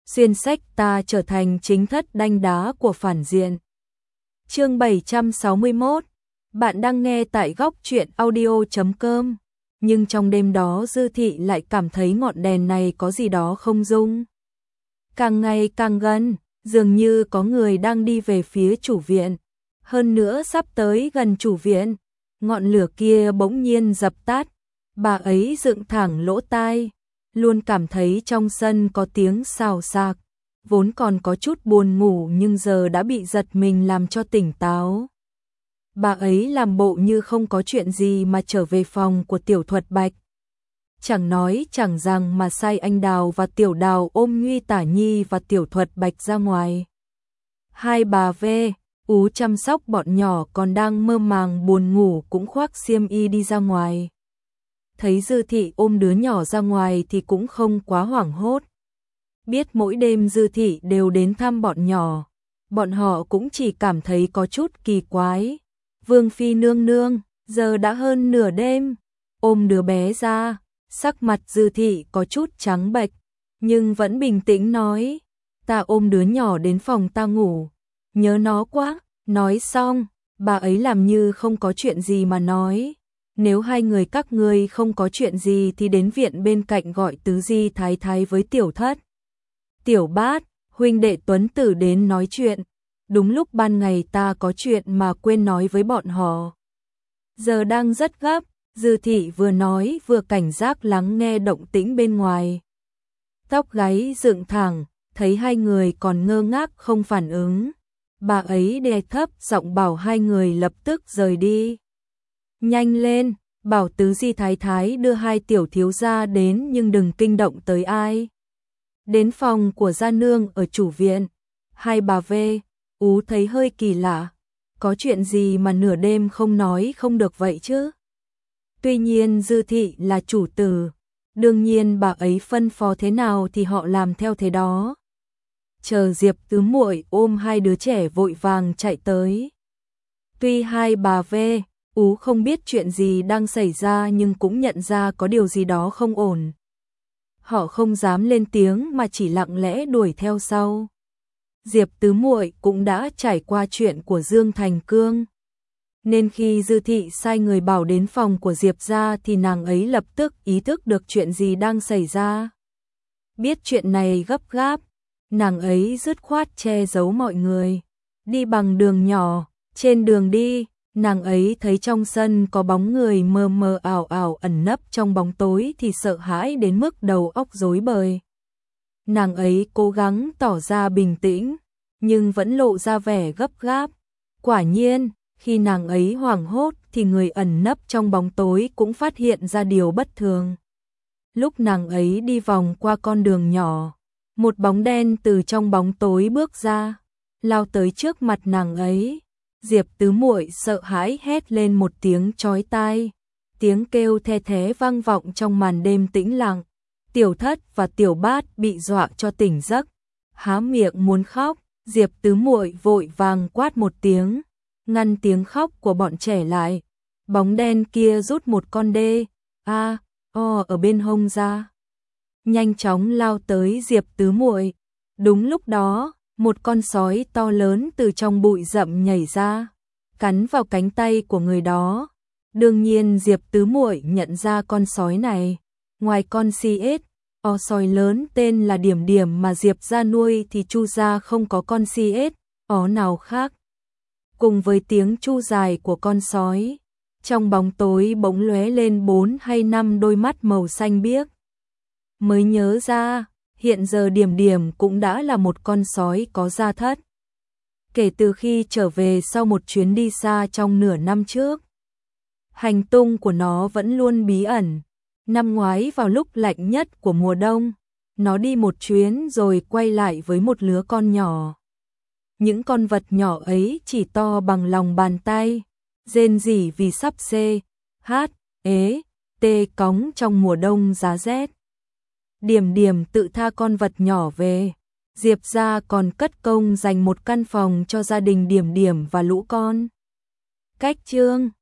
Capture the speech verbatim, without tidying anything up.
xuyên sách ta trở thành chính thất đanh đá của phản diện. Chương bảy trăm sáu mươi mốt. Bạn đang nghe tại góc truyện audio chấm com. Nhưng trong đêm đó Dư Thị lại cảm thấy ngọn đèn này có gì đó không dung. Càng ngày càng gần, dường như có người đang đi về phía chủ viện. Hơn nữa sắp tới gần chủ viện, ngọn lửa kia bỗng nhiên dập tắt. Bà ấy dựng thẳng lỗ tai, luôn cảm thấy trong sân có tiếng xào xạc. Vốn còn có chút buồn ngủ nhưng giờ đã bị giật mình làm cho tỉnh táo. Bà ấy làm bộ như không có chuyện gì mà trở về phòng của Tiểu Thuật Bạch. Chẳng nói chẳng rằng mà sai anh Đào và Tiểu Đào ôm Nguy Tả Nhi và Tiểu Thuật Bạch ra ngoài. Hai bà Vê, Ú chăm sóc bọn nhỏ còn đang mơ màng buồn ngủ cũng khoác xiêm y đi ra ngoài. Thấy Dư Thị ôm đứa nhỏ ra ngoài thì cũng không quá hoảng hốt. Biết mỗi đêm Dư Thị đều đến thăm bọn nhỏ, bọn họ cũng chỉ cảm thấy có chút kỳ quái. Vương Phi nương nương, giờ đã hơn nửa đêm, ôm đứa bé ra, sắc mặt Dư Thị có chút trắng bệch, nhưng vẫn bình tĩnh nói, ta ôm đứa nhỏ đến phòng ta ngủ, nhớ nó quá. Nói xong, bà ấy làm như không có chuyện gì mà nói, nếu hai người các ngươi không có chuyện gì thì đến viện bên cạnh gọi tứ di thái thái với Tiểu Thất, Tiểu Bát, huynh đệ Tuấn Tử đến nói chuyện. Đúng lúc ban ngày ta có chuyện mà quên nói với bọn họ. Giờ đang rất gấp, Dư Thị vừa nói vừa cảnh giác lắng nghe động tĩnh bên ngoài. Tóc gáy dựng thẳng, thấy hai người còn ngơ ngác không phản ứng. Bà ấy đè thấp giọng bảo hai người lập tức rời đi. Nhanh lên, bảo tứ di thái thái đưa hai tiểu thiếu gia đến nhưng đừng kinh động tới ai. Đến phòng của gia nương ở chủ viện, hai bà Vê, Ú thấy hơi kỳ lạ, có chuyện gì mà nửa đêm không nói không được vậy chứ? Tuy nhiên Dư Thị là chủ tử, đương nhiên bà ấy phân phó thế nào thì họ làm theo thế đó. Chờ Diệp tứ muội ôm hai đứa trẻ vội vàng chạy tới. Tuy hai bà Vê, Ú không biết chuyện gì đang xảy ra nhưng cũng nhận ra có điều gì đó không ổn. Họ không dám lên tiếng mà chỉ lặng lẽ đuổi theo sau. Diệp tứ muội cũng đã trải qua chuyện của Dương Thành Cương, nên khi Dư Thị sai người bảo đến phòng của Diệp gia thì nàng ấy lập tức ý thức được chuyện gì đang xảy ra. Biết chuyện này gấp gáp, nàng ấy dứt khoát che giấu mọi người, đi bằng đường nhỏ. Trên đường đi, nàng ấy thấy trong sân có bóng người mờ mờ ảo ảo ẩn nấp trong bóng tối thì sợ hãi đến mức đầu óc rối bời. Nàng ấy cố gắng tỏ ra bình tĩnh, nhưng vẫn lộ ra vẻ gấp gáp. Quả nhiên, khi nàng ấy hoảng hốt thì người ẩn nấp trong bóng tối cũng phát hiện ra điều bất thường. Lúc nàng ấy đi vòng qua con đường nhỏ, một bóng đen từ trong bóng tối bước ra, lao tới trước mặt nàng ấy. Diệp tứ muội sợ hãi hét lên một tiếng chói tai, tiếng kêu the thé vang vọng trong màn đêm tĩnh lặng. Tiểu Thất và Tiểu Bát bị dọa cho tỉnh giấc, há miệng muốn khóc. Diệp tứ muội vội vàng quát một tiếng, ngăn tiếng khóc của bọn trẻ lại. Bóng đen kia rút một con đê a o ở bên hông ra, nhanh chóng lao tới Diệp tứ muội. Đúng lúc đó, một con sói to lớn từ trong bụi rậm nhảy ra, cắn vào cánh tay của người đó. Đương nhiên Diệp tứ muội nhận ra con sói này, ngoài con si ếch, o sói lớn tên là Điểm Điểm mà Diệp gia nuôi thì Chu gia không có con si ếch, ó nào khác. Cùng với tiếng chu dài của con sói, trong bóng tối bỗng lóe lên bốn hay năm đôi mắt màu xanh biếc. Mới nhớ ra, hiện giờ Điểm Điểm cũng đã là một con sói có da thất. Kể từ khi trở về sau một chuyến đi xa trong nửa năm trước, hành tung của nó vẫn luôn bí ẩn. Năm ngoái vào lúc lạnh nhất của mùa đông, nó đi một chuyến rồi quay lại với một lứa con nhỏ. Những con vật nhỏ ấy chỉ to bằng lòng bàn tay, rên rỉ vì sắp xê, hát, ế, tê cóng trong mùa đông giá rét. Điểm Điểm tự tha con vật nhỏ về, Diệp gia còn cất công dành một căn phòng cho gia đình Điểm Điểm và lũ con. Cách chương